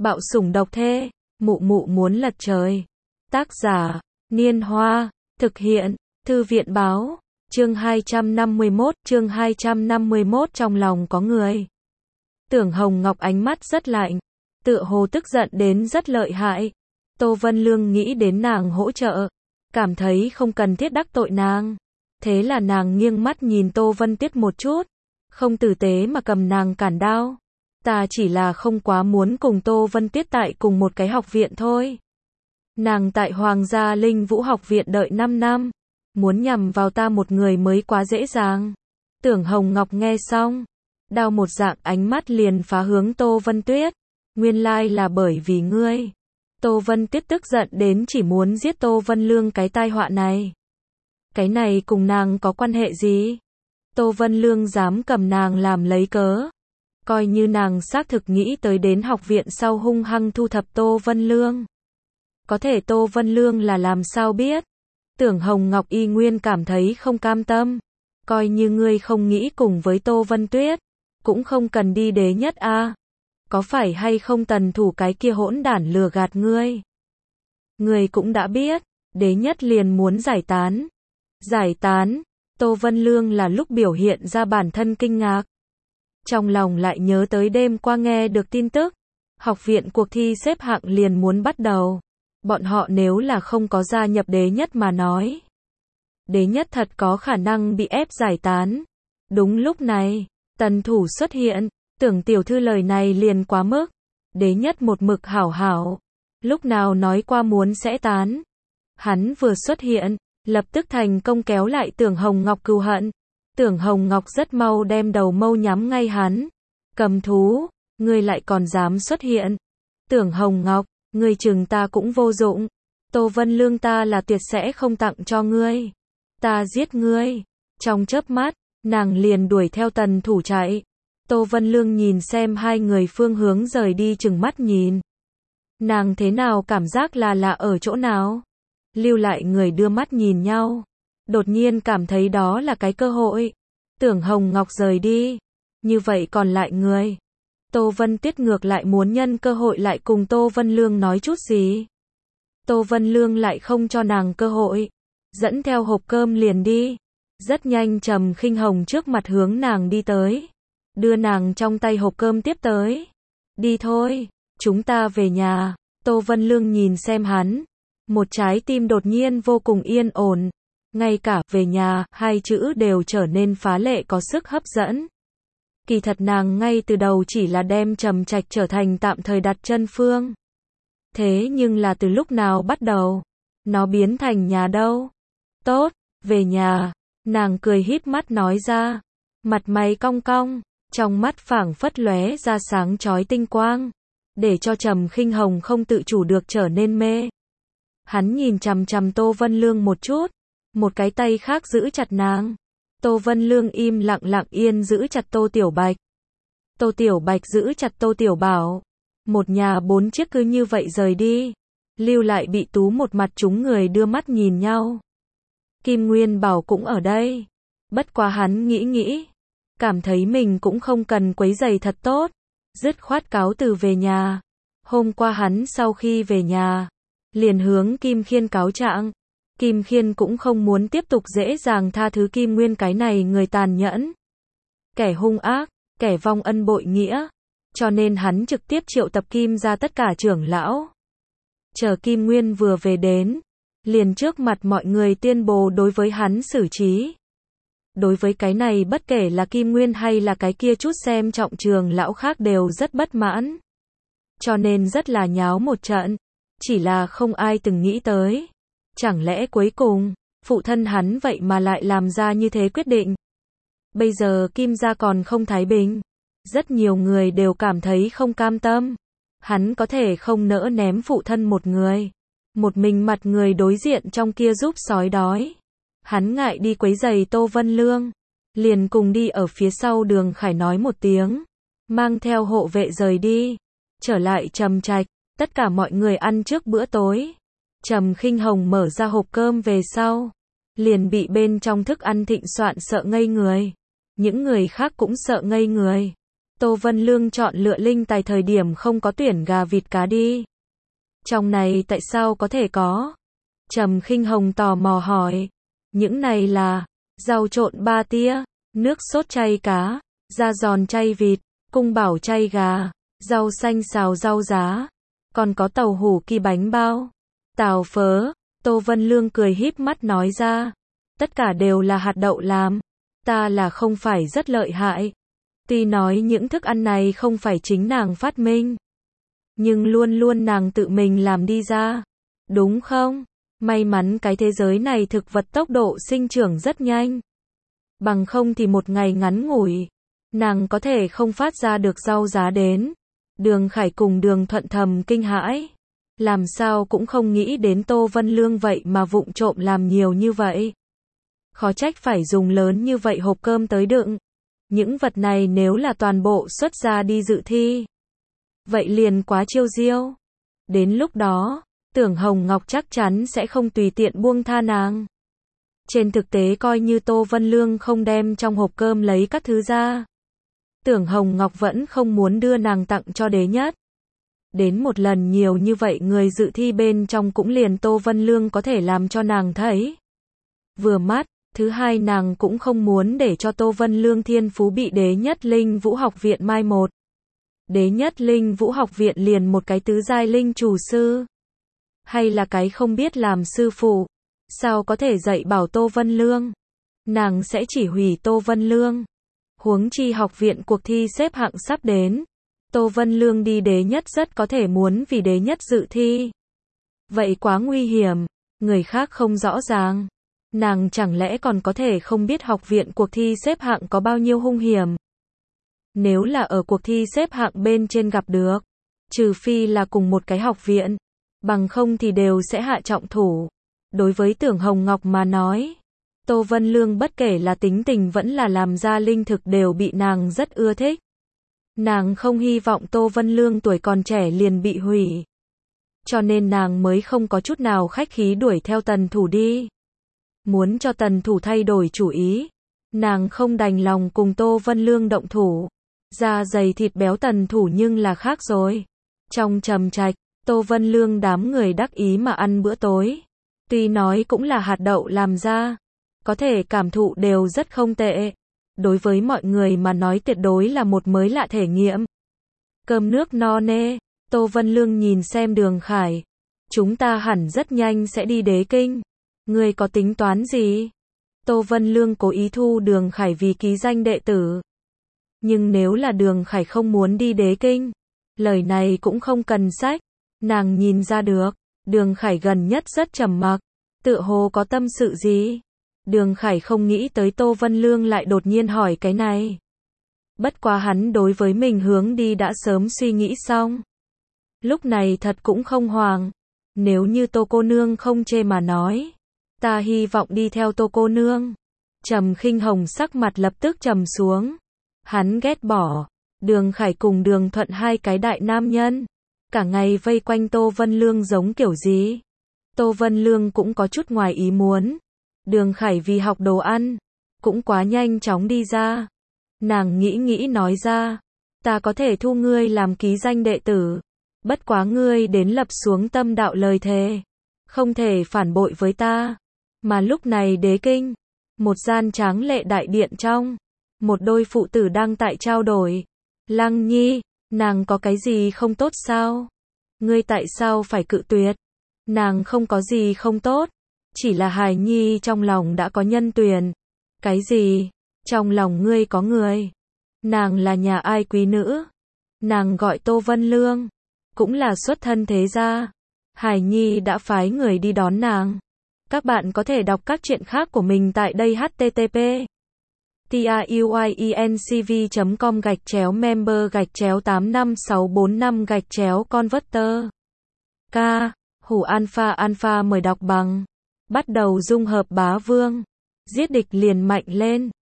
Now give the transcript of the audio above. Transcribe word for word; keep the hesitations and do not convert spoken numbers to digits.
Bạo sủng độc thê, mụ mụ muốn lật trời. Tác giả, Niên Hoa, thực hiện, Thư viện báo, chương hai trăm năm mươi mốt, chương hai trăm năm mươi mốt trong lòng có người. Tưởng Hồng Ngọc ánh mắt rất lạnh, tựa hồ tức giận đến rất lợi hại. Tô Vân Lương nghĩ đến nàng hỗ trợ, cảm thấy không cần thiết đắc tội nàng. Thế là nàng nghiêng mắt nhìn Tô Vân Tuyết một chút, không tử tế mà cầm nàng cản đao. Ta chỉ là không quá muốn cùng Tô Vân Tuyết tại cùng một cái học viện thôi. Nàng tại Hoàng gia Linh Vũ học viện đợi năm năm, muốn nhằm vào ta một người mới quá dễ dàng. Tưởng Hồng Ngọc nghe xong, đao một dạng ánh mắt liền phá hướng Tô Vân Tuyết. Nguyên lai là bởi vì ngươi. Tô Vân Tuyết tức giận đến chỉ muốn giết Tô Vân Lương cái tai họa này. Cái này cùng nàng có quan hệ gì? Tô Vân Lương dám cầm nàng làm lấy cớ. Coi như nàng xác thực nghĩ tới đến học viện sau hung hăng thu thập Tô Vân Lương. Có thể Tô Vân Lương là làm sao biết? Tưởng Hồng Ngọc y nguyên cảm thấy không cam tâm. Coi như ngươi không nghĩ cùng với Tô Vân Tuyết, cũng không cần đi đế nhất a. À. Có phải hay không Tần Thủ cái kia hỗn đản lừa gạt ngươi? Ngươi cũng đã biết, đế nhất liền muốn giải tán. Giải tán, Tô Vân Lương là lúc biểu hiện ra bản thân kinh ngạc. Trong lòng lại nhớ tới đêm qua nghe được tin tức, học viện cuộc thi xếp hạng liền muốn bắt đầu. Bọn họ nếu là không có gia nhập đế nhất mà nói, đế nhất thật có khả năng bị ép giải tán. Đúng lúc này, Tần Thủ xuất hiện, tưởng tiểu thư lời này liền quá mức. Đế nhất một mực hảo hảo, lúc nào nói qua muốn sẽ tán. Hắn vừa xuất hiện, lập tức thành công kéo lại Tưởng Hồng Ngọc cừu hận. Tưởng Hồng Ngọc rất mau đem đầu mâu nhắm ngay hắn. Cầm thú, ngươi lại còn dám xuất hiện. Tưởng Hồng Ngọc, ngươi chừng ta cũng vô dụng. Tô Vân Lương ta là tuyệt sẽ không tặng cho ngươi. Ta giết ngươi. Trong chớp mắt, nàng liền đuổi theo Tần Thủ chạy. Tô Vân Lương nhìn xem hai người phương hướng rời đi chừng mắt nhìn. Nàng thế nào cảm giác là lạ ở chỗ nào? Lưu lại người đưa mắt nhìn nhau. Đột nhiên cảm thấy đó là cái cơ hội. Tưởng Hồng Ngọc rời đi. Như vậy còn lại người. Tô Vân Tuyết ngược lại muốn nhân cơ hội lại cùng Tô Vân Lương nói chút gì. Tô Vân Lương lại không cho nàng cơ hội. Dẫn theo hộp cơm liền đi. Rất nhanh Trầm Khinh Hồng trước mặt hướng nàng đi tới. Đưa nàng trong tay hộp cơm tiếp tới. Đi thôi, chúng ta về nhà. Tô Vân Lương nhìn xem hắn. Một trái tim đột nhiên vô cùng yên ổn. Ngay cả về nhà, hai chữ đều trở nên phá lệ có sức hấp dẫn. Kỳ thật nàng ngay từ đầu chỉ là đem Trầm Trạch trở thành tạm thời đặt chân phương. Thế nhưng là từ lúc nào bắt đầu, nó biến thành nhà đâu? Tốt, về nhà. Nàng cười híp mắt nói ra. Mặt mày cong cong, trong mắt phảng phất lóe ra sáng chói tinh quang, để cho Trầm Khinh Hồng không tự chủ được trở nên mê. Hắn nhìn chằm chằm Tô Vân Lương một chút, một cái tay khác giữ chặt nàng. Tô Vân Lương im lặng lặng yên giữ chặt Tô Tiểu Bạch. Tô Tiểu Bạch giữ chặt Tô Tiểu Bảo. Một nhà bốn chiếc cứ như vậy rời đi. Lưu lại Bị Tú một mặt chúng người đưa mắt nhìn nhau. Kim Nguyên Bảo cũng ở đây. Bất quá hắn nghĩ nghĩ, cảm thấy mình cũng không cần quấy rầy thật tốt. Dứt khoát cáo từ về nhà. Hôm qua hắn sau khi về nhà, liền hướng Kim Khiên cáo trạng. Kim Khiên cũng không muốn tiếp tục dễ dàng tha thứ Kim Nguyên cái này người tàn nhẫn, kẻ hung ác, kẻ vong ân bội nghĩa. Cho nên hắn trực tiếp triệu tập Kim ra tất cả trưởng lão. Chờ Kim Nguyên vừa về đến, liền trước mặt mọi người tuyên bố đối với hắn xử trí. Đối với cái này bất kể là Kim Nguyên hay là cái kia chút xem trọng trường lão khác đều rất bất mãn. Cho nên rất là nháo một trận. Chỉ là không ai từng nghĩ tới. Chẳng lẽ cuối cùng, phụ thân hắn vậy mà lại làm ra như thế quyết định. Bây giờ Kim gia còn không thái bình. Rất nhiều người đều cảm thấy không cam tâm. Hắn có thể không nỡ ném phụ thân một người. Một mình mặt người đối diện trong kia giúp sói đói. Hắn ngại đi quấy giày Tô Vân Lương. Liền cùng đi ở phía sau Đường Khải nói một tiếng. Mang theo hộ vệ rời đi. Trở lại Trầm Trạch. Tất cả mọi người ăn trước bữa tối. Trầm Khinh Hồng mở ra hộp cơm về sau. Liền bị bên trong thức ăn thịnh soạn sợ ngây người. Những người khác cũng sợ ngây người. Tô Vân Lương chọn lựa linh tài thời điểm không có tuyển gà vịt cá đi. Trong này tại sao có thể có? Trầm Khinh Hồng tò mò hỏi. Những này là rau trộn ba tía, nước sốt chay cá, da giòn chay vịt, cung bảo chay gà, rau xanh xào rau giá, còn có tàu hủ kỳ bánh bao, tàu phớ. Tô Vân Lương cười híp mắt nói ra. Tất cả đều là hạt đậu làm. Ta là không phải rất lợi hại. Tuy nói những thức ăn này không phải chính nàng phát minh, nhưng luôn luôn nàng tự mình làm đi ra. Đúng không? May mắn cái thế giới này thực vật tốc độ sinh trưởng rất nhanh. Bằng không thì một ngày ngắn ngủi, nàng có thể không phát ra được rau giá đến. Đường Khải cùng Đường Thuận thầm kinh hãi. Làm sao cũng không nghĩ đến Tô Vân Lương vậy mà vụng trộm làm nhiều như vậy. Khó trách phải dùng lớn như vậy hộp cơm tới đựng. Những vật này nếu là toàn bộ xuất ra đi dự thi, vậy liền quá chiêu diêu. Đến lúc đó, Tưởng Hồng Ngọc chắc chắn sẽ không tùy tiện buông tha nàng. Trên thực tế coi như Tô Vân Lương không đem trong hộp cơm lấy các thứ ra, Tưởng Hồng Ngọc vẫn không muốn đưa nàng tặng cho đế nhất. Đến một lần nhiều như vậy người dự thi bên trong cũng liền Tô Vân Lương có thể làm cho nàng thấy vừa mắt. Thứ hai, nàng cũng không muốn để cho Tô Vân Lương thiên phú bị Đế Nhất Linh Vũ học viện mai một. Đế Nhất Linh Vũ học viện liền một cái tứ giai linh chủ sư, hay là cái không biết làm sư phụ, sao có thể dạy bảo Tô Vân Lương? Nàng sẽ chỉ hủy Tô Vân Lương. Huống chi học viện cuộc thi xếp hạng sắp đến, Tô Vân Lương đi đế nhất rất có thể muốn vì đế nhất dự thi. Vậy quá nguy hiểm, người khác không rõ ràng. Nàng chẳng lẽ còn có thể không biết học viện cuộc thi xếp hạng có bao nhiêu hung hiểm? Nếu là ở cuộc thi xếp hạng bên trên gặp được, trừ phi là cùng một cái học viện, bằng không thì đều sẽ hạ trọng thủ. Đối với Tưởng Hồng Ngọc mà nói, Tô Vân Lương bất kể là tính tình vẫn là làm ra linh thực đều bị nàng rất ưa thích. Nàng không hy vọng Tô Vân Lương tuổi còn trẻ liền bị hủy, cho nên nàng mới không có chút nào khách khí đuổi theo Tần Thủ đi. Muốn cho Tần Thủ thay đổi chủ ý, nàng không đành lòng cùng Tô Vân Lương động thủ. Da dày thịt béo Tần Thủ nhưng là khác rồi. Trong trầm trạch, Tô Vân Lương đám người đắc ý mà ăn bữa tối. Tuy nói cũng là hạt đậu làm ra, có thể cảm thụ đều rất không tệ. Đối với mọi người mà nói tuyệt đối là một mới lạ thể nghiệm. Cơm nước no nê, Tô Vân Lương nhìn xem Đường Khải. Chúng ta hẳn rất nhanh sẽ đi Đế Kinh. Ngươi có tính toán gì? Tô Vân Lương cố ý thu Đường Khải vì ký danh đệ tử. Nhưng nếu là Đường Khải không muốn đi Đế Kinh, lời này cũng không cần sách. Nàng nhìn ra được, Đường Khải gần nhất rất trầm mặc, tựa hồ có tâm sự gì. Đường Khải không nghĩ tới Tô Vân Lương lại đột nhiên hỏi cái này. Bất quá hắn đối với mình hướng đi đã sớm suy nghĩ xong. Lúc này thật cũng không hoàng. Nếu như Tô cô nương không chê mà nói, ta hy vọng đi theo Tô cô nương. Trầm Khinh Hồng sắc mặt lập tức trầm xuống. Hắn ghét bỏ Đường Khải cùng Đường Thuận hai cái đại nam nhân, cả ngày vây quanh Tô Vân Lương giống kiểu gì. Tô Vân Lương cũng có chút ngoài ý muốn. Đường Khải vì học đồ ăn, cũng quá nhanh chóng đi ra. Nàng nghĩ nghĩ nói ra, ta có thể thu ngươi làm ký danh đệ tử. Bất quá ngươi đến lập xuống tâm đạo lời thề, không thể phản bội với ta. Mà lúc này Đế Kinh, một gian tráng lệ đại điện trong, một đôi phụ tử đang tại trao đổi. Lăng Nhi, nàng có cái gì không tốt sao? Ngươi tại sao phải cự tuyệt? Nàng không có gì không tốt, chỉ là hài nhi trong lòng đã có nhân tuyển. Cái gì? Trong lòng ngươi có người? Nàng là nhà ai quý nữ? Nàng gọi Tô Vân Lương, cũng là xuất thân thế gia. Hải Nhi đã phái người đi đón nàng. Các bạn có thể đọc các truyện khác của mình tại đây h t t p truyencv chấm com gạch chéo member gạch chéo tám năm sáu bốn năm gạch chéo converter. K. Hủ Alpha Alpha mời đọc bằng. Bắt đầu dung hợp bá vương. Giết địch liền mạnh lên.